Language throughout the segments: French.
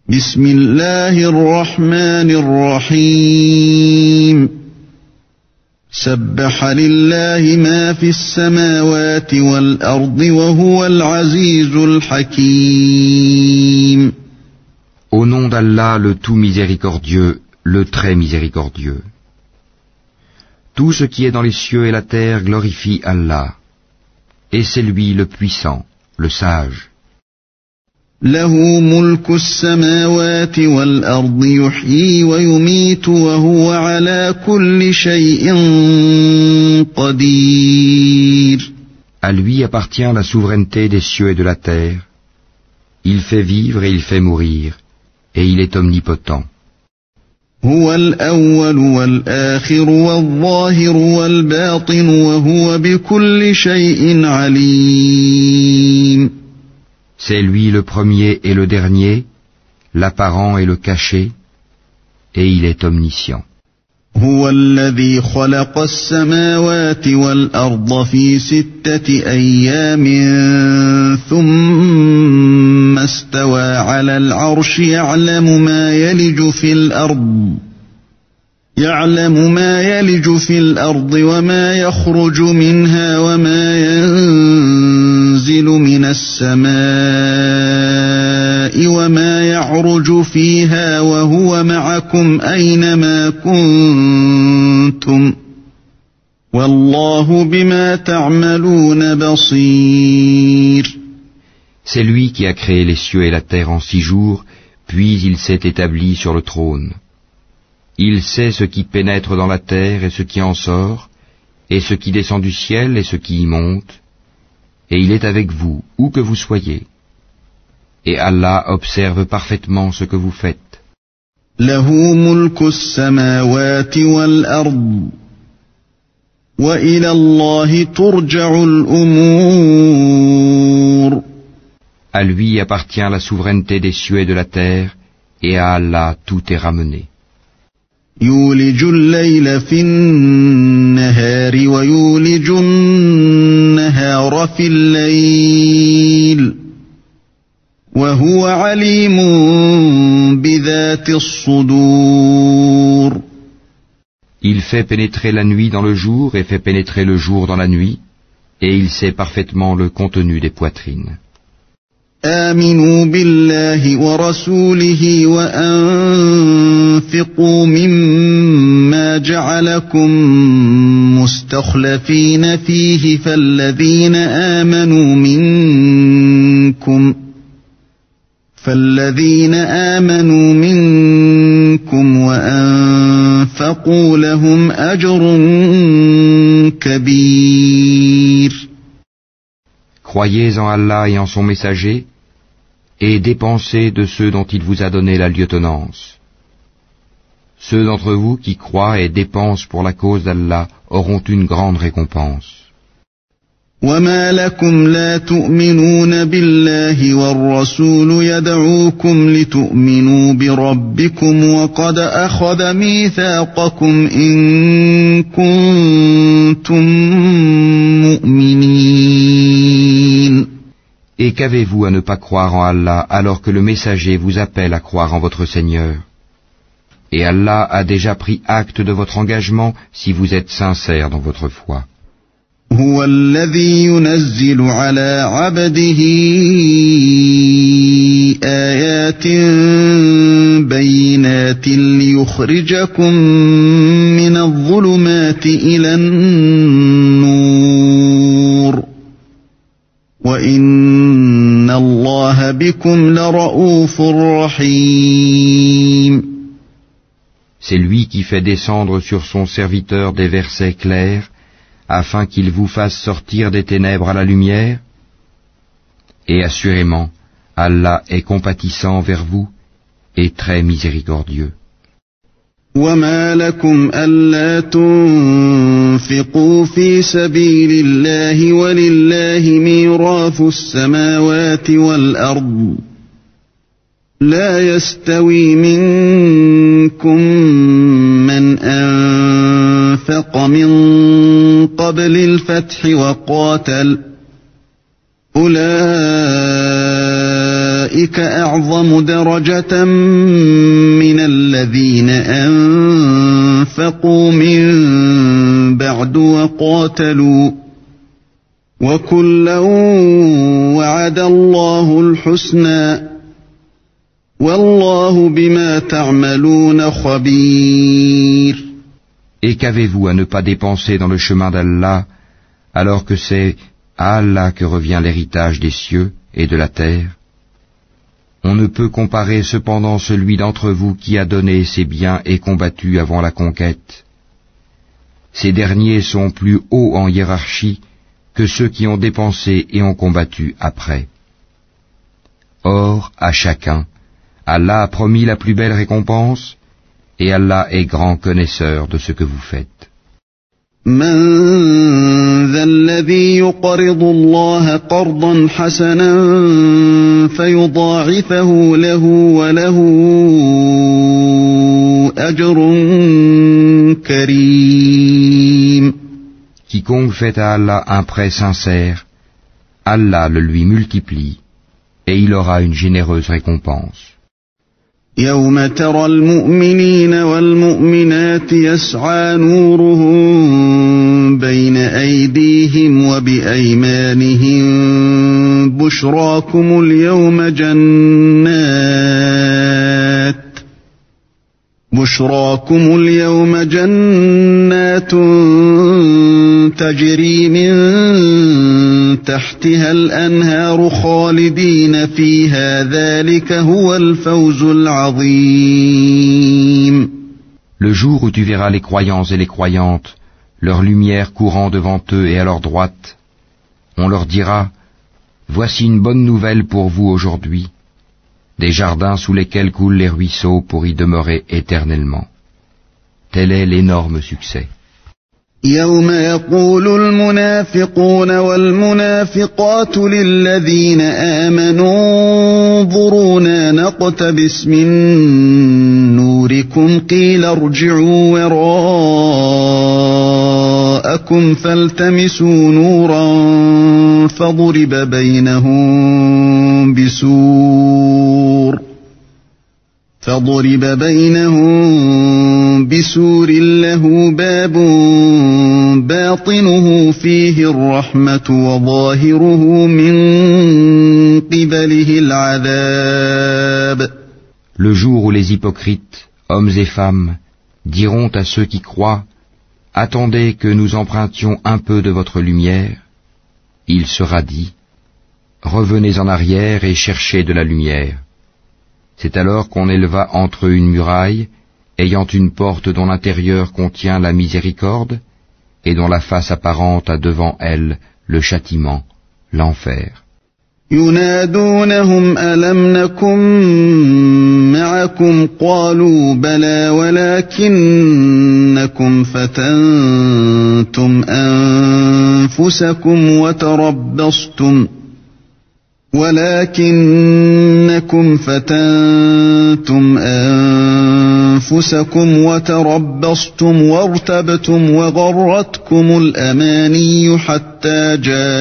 بسم الله الرحمن الرحيم سبح لله ما في السماوات والأرض وهو العزيز الحكيم. Au nom d'Allah, le tout miséricordieux, le très miséricordieux. Tout ce qui est dans les cieux et la terre glorifie Allah. Et c'est lui le puissant, le sage. له ملك السماوات والأرض يحيي ويميت وهو على كل شيء قدير. À lui appartient la souveraineté des cieux et de la terre. Il fait vivre et il fait mourir, et il est omnipotent. هو الأول والآخر والظاهر والباطن وهو بكل شيء عليم. C'est lui le premier et le dernier, l'apparent et le caché, et il est omniscient. هو الذي خلق السماوات والأرض في 6 أيام ثم استوى على العرش يعلم ما يلج في الأرض وما يخرج منها وما ينزل من السماء وما يعرج فيها وهو معكم أينما كنتم والله بما تعملون بصير. C'est lui qui a créé les cieux et la terre en 6 jours, puis il s'est établi sur le trône. Il sait ce qui pénètre dans la terre et ce qui en sort, et ce qui descend du ciel et ce qui y monte, et il est avec vous, où que vous soyez. Et Allah observe parfaitement ce que vous faites. له ملك السماوات والأرض وإلى الله ترجع الأمور. À lui appartient la souveraineté des cieux et de la terre, et à Allah tout est ramené. يولج الليل في النهار ويولج النهار في الليل وهو عليم بذات الصدور. Il fait pénétrer la nuit dans le jour et fait pénétrer le jour dans la nuit, et il sait parfaitement le contenu des poitrines. آمنوا بالله ورسوله وأنفقوا مما جعلكم مستخلفين فيه فالذين آمنوا منكم وأنفقوا لهم أجر كبير. Croyez en Allah et en son messager, et dépensez de ceux dont il vous a donné la lieutenance. Ceux d'entre vous qui croient et dépensent pour la cause d'Allah auront une grande récompense. وما لكم لا تؤمنون بالله والرسول يدعوكم لتؤمنوا بربكم وقد أخذ ميثاقكم إن كنتم مؤمنين. Et qu'avez-vous à ne pas croire en Allah alors que le messager vous appelle à croire en votre Seigneur? Et Allah a déjà pris acte de votre engagement si vous êtes sincère dans votre foi. هو الذي ينزل على عبده آيات بينات ليخرجكم من الظلمات إلى النور وإن الله بكم لرؤوف رحيم. C'est lui qui fait descendre sur son serviteur des versets clairs afin qu'il vous fasse sortir des ténèbres à la lumière. Et assurément, Allah est compatissant vers vous et très miséricordieux. وما لكم ألا تنفقوا في سبيل الله ولله ميراث السماوات والأرض لا يستوي منكم من أنفق من قبل الفتح وقاتل أولئك أولئك أعظم درجة من الذين أنفقوا من بعد وقاتلوا وكلا وعد الله الحسنى والله بما تعملون خبير. Et qu'avez-vous à ne pas dépenser dans le chemin d'Allah, alors que c'est à Allah que revient l'héritage des cieux et de la terre? On ne peut comparer cependant celui d'entre vous qui a donné ses biens et combattu avant la conquête. Ces derniers sont plus hauts en hiérarchie que ceux qui ont dépensé et ont combattu après. Or, à chacun, Allah a promis la plus belle récompense, et Allah est grand connaisseur de ce que vous faites. من ذا الذي يقرض الله قرضا حسنا فيضاعفه له وله أجر كريم. Quiconque fait à Allah un prêt sincère, Allah le lui multiplie, et il aura une généreuse récompense. يوم ترى المؤمنين والمؤمنات يسعى نورهم بين أيديهم وبأيمانهم بشراكم اليوم جنات تجري من تحتها الأنهار خالدين فيها ذلك هو الفوز العظيم. Le jour où tu verras les croyants et les croyantes, leur lumière courant devant eux et à leur droite, on leur dira, voici une bonne nouvelle pour vous aujourd'hui, des jardins sous lesquels coulent les ruisseaux pour y demeurer éternellement. Tel est l'énorme succès. يوم يقول المنافقون والمنافقات للذين آمنوا انظرونا نقتبس من نوركم قيل ارجعوا وراءكم فالتمسوا نورا فضرب بينهم بسور له باب باطنه فيه الرحمة وظاهره من قبله العذاب. Le jour où les hypocrites, hommes et femmes, diront à ceux qui croient, attendez que nous empruntions un peu de votre lumière, il sera dit, revenez en arrière et cherchez de la lumière. C'est alors qu'on éleva entre eux une muraille, ayant une porte dont l'intérieur contient la miséricorde, et dont la face apparente a devant elle le châtiment, l'enfer. ينادونهم ألم نكن معكم قالوا بلى ولكنكم فتنتم أنفسكم وتربصتم وارتبتم وغرتكم الأماني حتى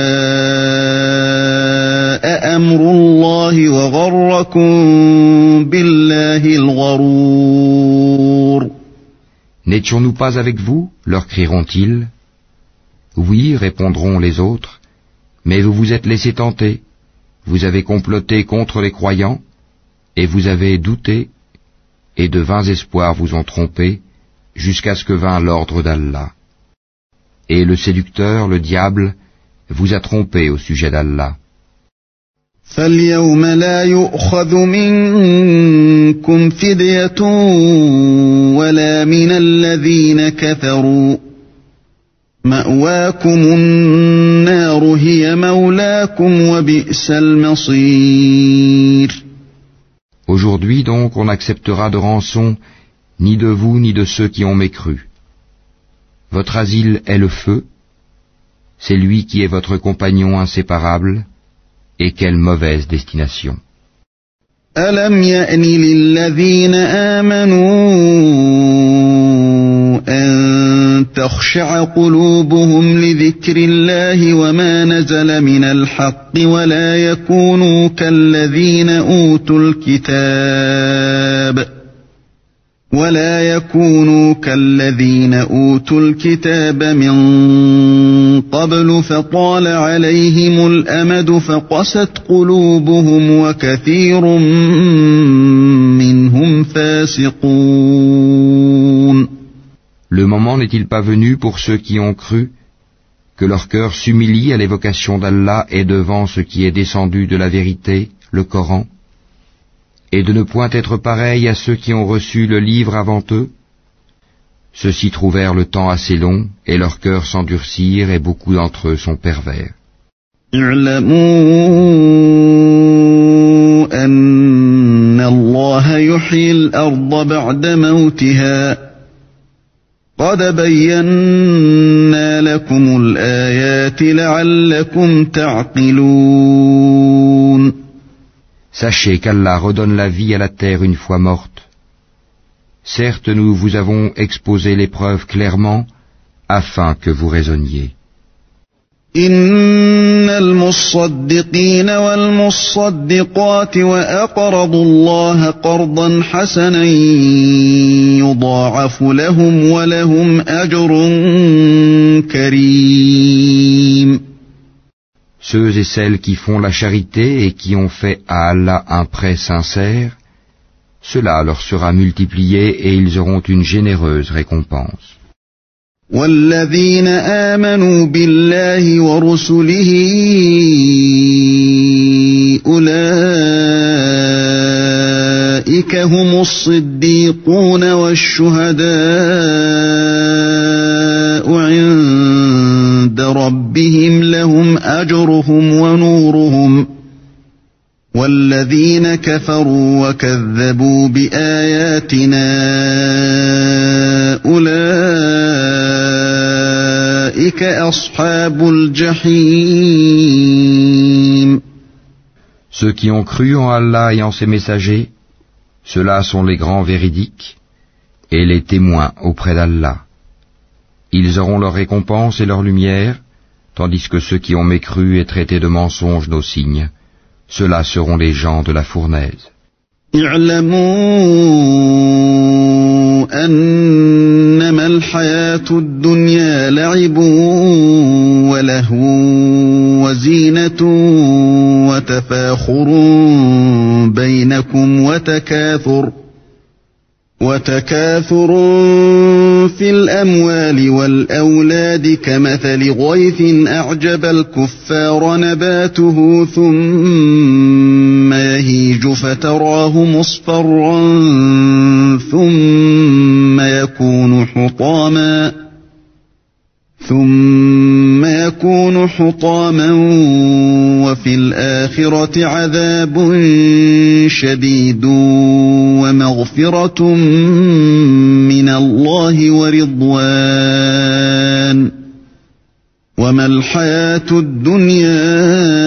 جاء أمر الله وغركم بالله الغرور. N'étions-nous pas avec vous, leur crieront-ils. Oui, répondront les autres, mais vous vous êtes laissés tenter. Vous avez comploté contre les croyants, et vous avez douté, et de vains espoirs vous ont trompé, jusqu'à ce que vint l'ordre d'Allah. Et le séducteur, le diable, vous a trompé au sujet d'Allah. فَالْيَوْمَ لَا يُؤْخَذُ مِنكُمْ فِدْيَةٌ وَلَا مِنَ الَّذِينَ كَفَرُوا مَأْوَاكُمُ النَّارُ هِيَ مَوْلَاكُمْ وَبِئْسَ الْمَصِيرُ. Aujourd'hui donc on n'acceptera de rançon ni de vous ni de ceux qui ont mécru. Votre asile est le feu, c'est lui qui est votre compagnon inséparable, et quelle mauvaise destination. أَلَمْ يَأْنِ لِلَّذِينَ آمَنُوا أَن تخشع قلوبهم لذكر الله وما نزل من الحق ولا يكونوا كالذين أوتوا الكتاب من قبل فطال عليهم الأمد فقست قلوبهم وكثير منهم فاسقون. Le moment n'est-il pas venu pour ceux qui ont cru que leur cœur s'humilie à l'évocation d'Allah et devant ce qui est descendu de la vérité, le Coran, et de ne point être pareil à ceux qui ont reçu le livre avant eux? Ceux-ci trouvèrent le temps assez long et leurs cœurs s'endurcirent et beaucoup d'entre eux sont pervers. اعلموا أن الله يحيي الأرض بعد موتها قد بينا لكم الآيات لعلكم تعقلون. Sachez qu'Allah redonne la vie à la terre une fois morte. Certes, nous vous avons exposé les preuves clairement, afin que vous raisonniez. إن المصدقين والمصدقات وأقرضوا الله قرضا حسنا يضاعف لهم ولهم أجر كريم. Ceux et celles qui font la charité et qui ont fait à Allah un prêt sincère, cela leur sera multiplié et ils auront une généreuse récompense. والذين آمنوا بالله ورسله أولئك هم الصديقون والشهداء عند ربهم لهم أجرهم ونورهم والذين كفروا وكذبوا بآياتنا أولئك أصحاب الجحيم. Ceux qui ont cru en Allah et en ses messagers, ceux-là sont les grands véridiques et les témoins auprès d'Allah. Ils auront leur récompense et leur lumière, tandis que ceux qui ont mécru et traité de mensonges nos signes, ceux-là seront les gens de la fournaise. اعلموا أنما الحياة الدنيا لعب ولهو وزينة وتفاخر بينكم وتكاثر في الأموال والأولاد كمثل غيث أعجب الكفار نباته ثم يهيج فتراه مصفرا ثم يكون حطاما وفي الآخرة عذاب شديد ومغفرة من الله ورضوان وما الحياة الدنيا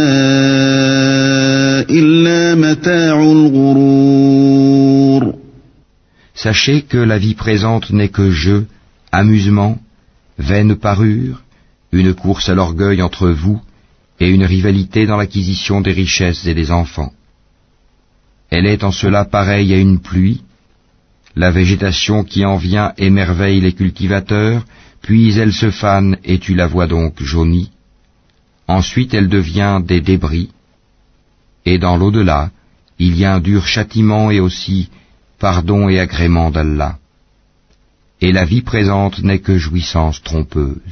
إلا متاع الغرور. Sachez que la vie présente n'est que jeu, amusement, vaine parure, une course à l'orgueil entre vous et une rivalité dans l'acquisition des richesses et des enfants. Elle est en cela pareille à une pluie, la végétation qui en vient émerveille les cultivateurs, puis elle se fane et tu la vois donc jaunie. Ensuite elle devient des débris, et dans l'au-delà, il y a un dur châtiment et aussi pardon et agrément d'Allah. Et la vie présente n'est que jouissance trompeuse.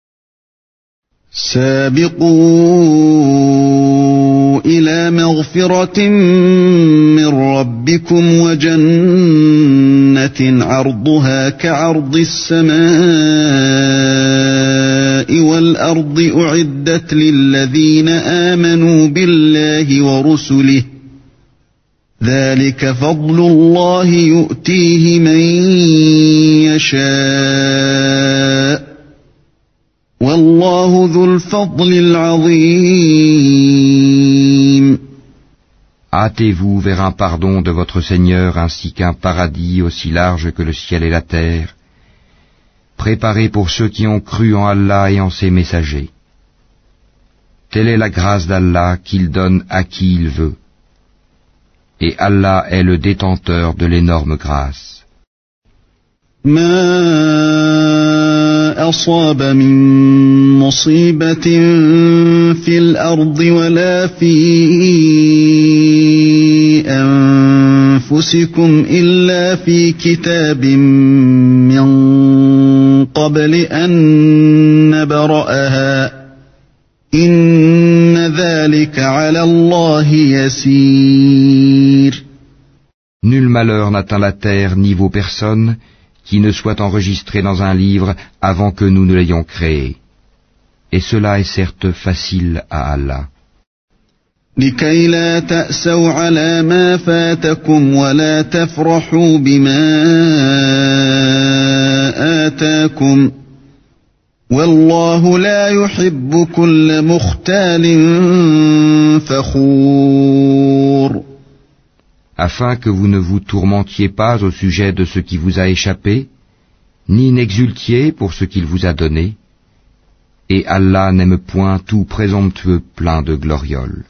سابقوا إلى مغفرة من ربكم وجنة عرضها كعرض السماء والأرض أعدت للذين آمنوا بالله ورسله ذلك فضل الله يؤتيه من يشاء والله ذو الفضل العظيم. Hâtez-vous vers un pardon de votre Seigneur ainsi qu'un paradis aussi large que le ciel et la terre. préparée pour ceux qui ont cru en Allah et en ses messagers. Telle est la grâce d'Allah qu'il donne à qui il veut. Et Allah est le détenteur de l'énorme grâce. ما أصاب من مصيبة في الأرض ولا في أنفسكم إلا في كتاب من قبل أن نبرأها إن ذلك على الله يسير. Nul malheur n'atteint la terre ni vos personnes qui ne soit enregistré dans un livre avant que nous ne l'ayons créé. Et cela est certes facile à Allah. لكي لا تأسوا على ما فاتكم ولا تفرحوا بما آتاكم والله لا يحب كل مختال فخور. Afin que vous ne vous tourmentiez pas au sujet de ce qui vous a échappé, ni n'exultiez pour ce qu'il vous a donné, et Allah n'aime point tout présomptueux plein de glorioles.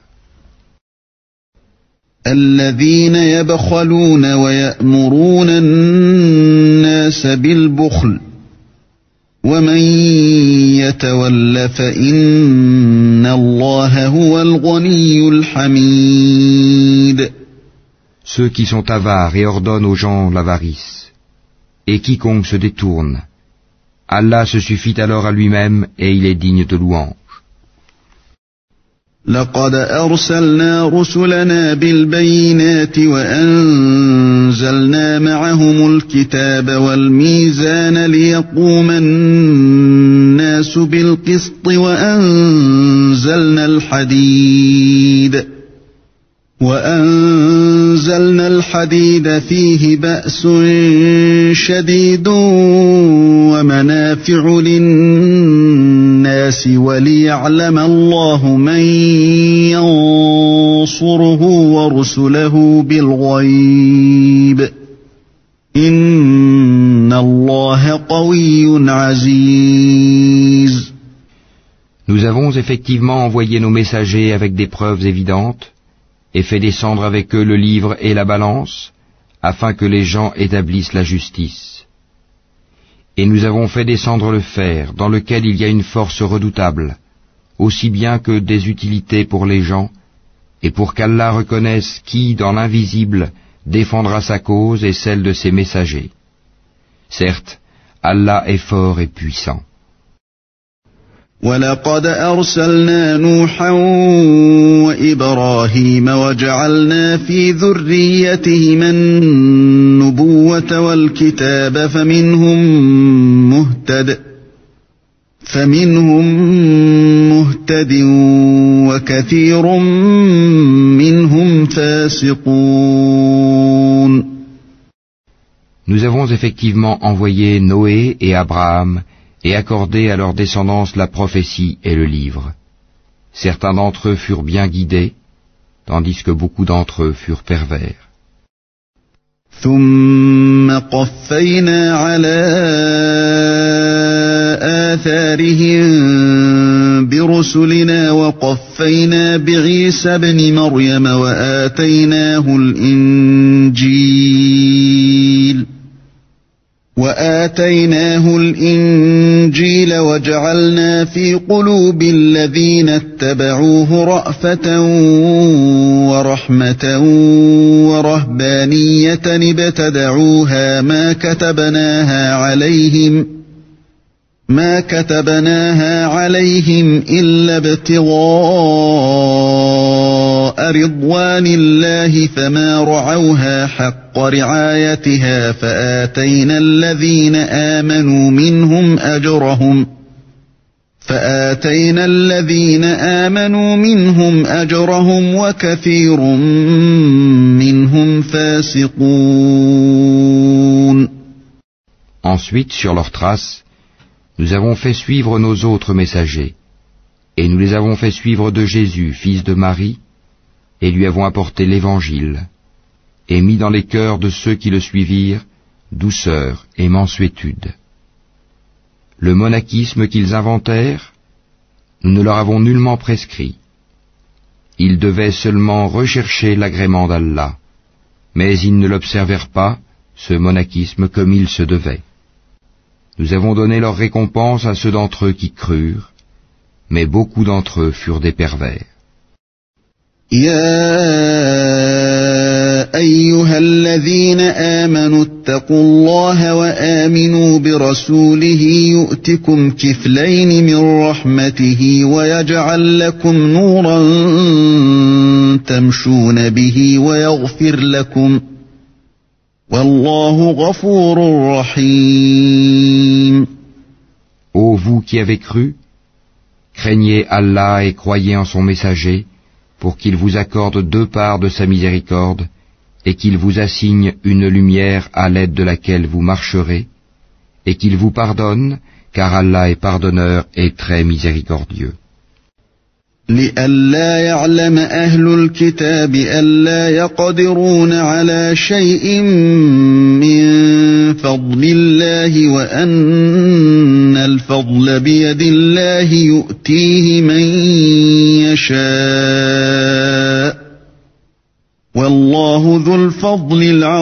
الذين يبخلون ويأمرون الناس بالبخل ومن يتول فإن الله هو الغني الحميد. Ceux qui sont avares et ordonnent aux gens l'avarice, et quiconque se détourne, Allah se suffit alors à lui-même et il est digne de louange. لقد أرسلنا رسلنا بالبينات وأنزلنا معهم الكتاب والميزان ليقوم الناس بالقسط وأنزلنا الحديد فيه بأس شديد ومنافع للناس وليعلم الله من ينصره ورسله بالغيب إن الله قوي عزيز. Nous avons effectivement envoyé nos messagers avec des preuves évidentes et fait descendre avec eux le livre et la balance, afin que les gens établissent la justice. Et nous avons fait descendre le fer, dans lequel il y a une force redoutable, aussi bien que des utilités pour les gens, et pour qu'Allah reconnaisse qui, dans l'invisible, défendra sa cause et celle de ses messagers. Certes, Allah est fort et puissant. وَلَقَدْ أَرْسَلْنَا نُوحًا وَإِبْرَاهِيمَ وَجَعَلْنَا فِي ذُرِّيَّتِهِمَا النُّبُوَّةَ وَالْكِتَابَ فَمِنْهُم مُهْتَدٍ وَكَثِيرٌ مِّنْهُمْ فَاسِقُونَ. Nous avons effectivement envoyé Noé et Abraham et accordé à leur descendance la prophétie et le livre. Certains d'entre eux furent bien guidés, tandis que beaucoup d'entre eux furent pervers. ثم قفينا على آثارهم برسلنا وقفينا بعيسى ابن مريم وآتيناه الإنجيل وجعلنا في قلوب الذين اتبعوه رأفة ورحمة ورهبانية ابتدعوها ما كتبناها عليهم إلا ابتغاء رضوان الله فما رعوها حق رعايتها فآتينا الذين آمنوا منهم أجرهم وكثير منهم فاسقون. Ensuite, sur leurs traces, nous avons fait suivre nos autres messagers, et nous les avons fait suivre de Jésus, fils de Marie, et lui avons apporté l'Évangile, et mis dans les cœurs de ceux qui le suivirent douceur et mansuétude. le monachisme qu'ils inventèrent, nous ne leur avons nullement prescrit. Ils devaient seulement rechercher l'agrément d'Allah, mais ils ne l'observèrent pas, ce monachisme, comme il se devait. Nous avons donné leur récompense à ceux d'entre eux qui crurent, mais beaucoup d'entre eux furent des pervers. يا أيها الذين آمنوا اتقوا الله وآمنوا برسوله يؤتكم كفلين من رحمته ويجعل لكم نورا تمشون به ويغفر لكم والله غفور رحيم. Ô vous qui avez cru, craignez Allah et croyez en son messager, pour qu'il vous accorde 2 parts de sa miséricorde, et qu'il vous assigne une lumière à l'aide de laquelle vous marcherez, et qu'il vous pardonne, car Allah est pardonneur et très miséricordieux. لئلا يعلم أهل الكتاب ألا يقدرون على شيء من فضل الله وأن الفضل بيد الله يؤتيه من يشاء والله ذو الفضل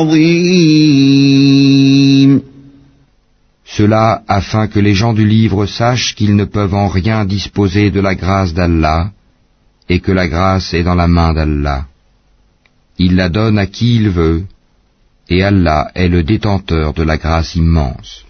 العظيم. Cela afin que les gens du livre sachent qu'ils ne peuvent en rien disposer de la grâce d'Allah, et que la grâce est dans la main d'Allah. Il la donne à qui il veut, et Allah est le détenteur de la grâce immense.